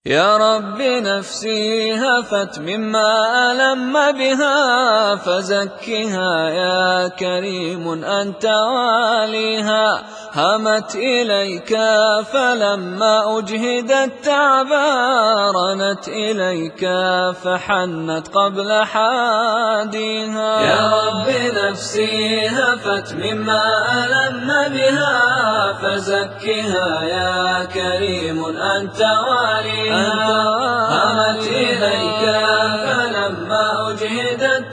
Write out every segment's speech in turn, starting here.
يا رب نفسي هفت مما ألم بها فزكها يا كريم أنت واليها. همت إليك فلما أجهدت تعبارنت إليك فحنت قبل حاديها. يا رب نفسي هفت مما ألم بها فزكها يا كريم أنت واليها. همت إليك فلما أجهدت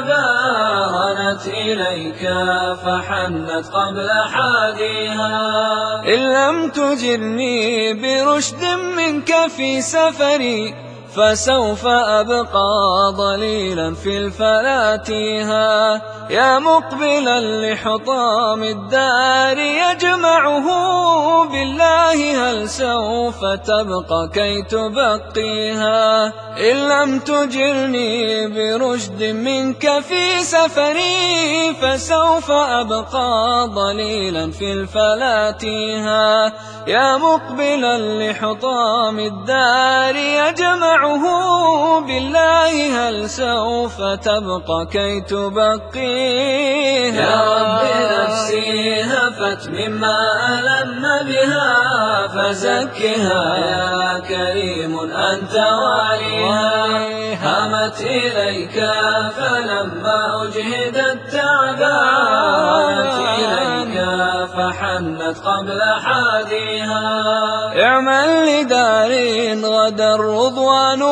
تعبارنت إليك فحنت قبل حاديها. إن لم تجرني برشد منك في سفري فسوف أبقى ضليلا في الفلاتيها. يا مقبلا لحطام الدار يجمعه بالله هل سوف تبقى كي تبقيها. إن لم تجرني برشد منك في سفري فسوف أبقى ضليلا في الفلاتيها. يا مقبلا لحطام الدار يجمعه بالله هل سوف تبقى كي تبقيها. يا رب نفسي هفت مما ألم بها فزكها يا كريم أنت واليها. همت إليك فلما أجهدت تعبارنت إليك فحنت قبل حاديها. اعمل لدار غدا الرضوان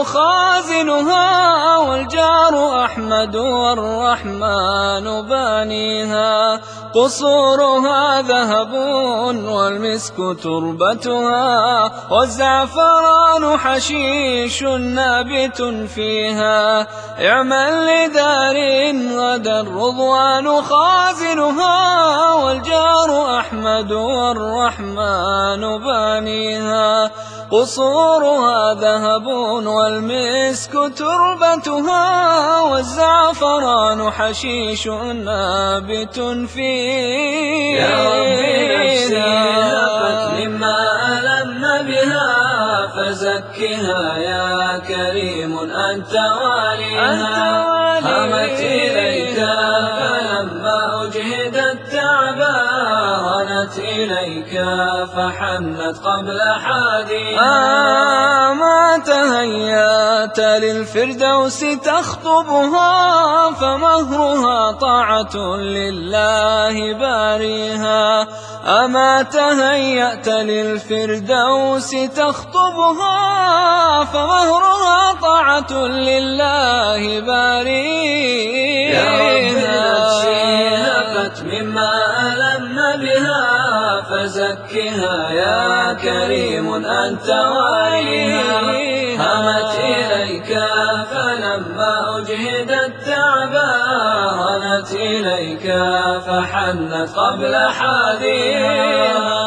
خازنها والجار أحمد والرحمن بانيها. قصورها ذهب والمسك تربتها والزعفران حشيش نابت فيها. اعمل لدار غدا الرضوان خازنها والجار أحمد والرحمن بانيها. قصورها ذهب والمسك تربتها والزعفران حشيش نابت فيها. يا رب نفسي هفت مما ألم بها فزكها يا كريم أنت واليها. همت إليك فلما أجهدت تعبارنت إليك فحنت قبل حاديها. ما تهيأت للفردوس تخطبها فمهرها طاعة لله باريها. أما تهيأت للفردوس تخطبها فمهرها طاعة لله باريها. يا رب نفسي هفت مما ألم بها فزكها يا كريم أنت واليها. همت إليك فلما أجهدت تعبارنت إليك فحنت قبل حاديها.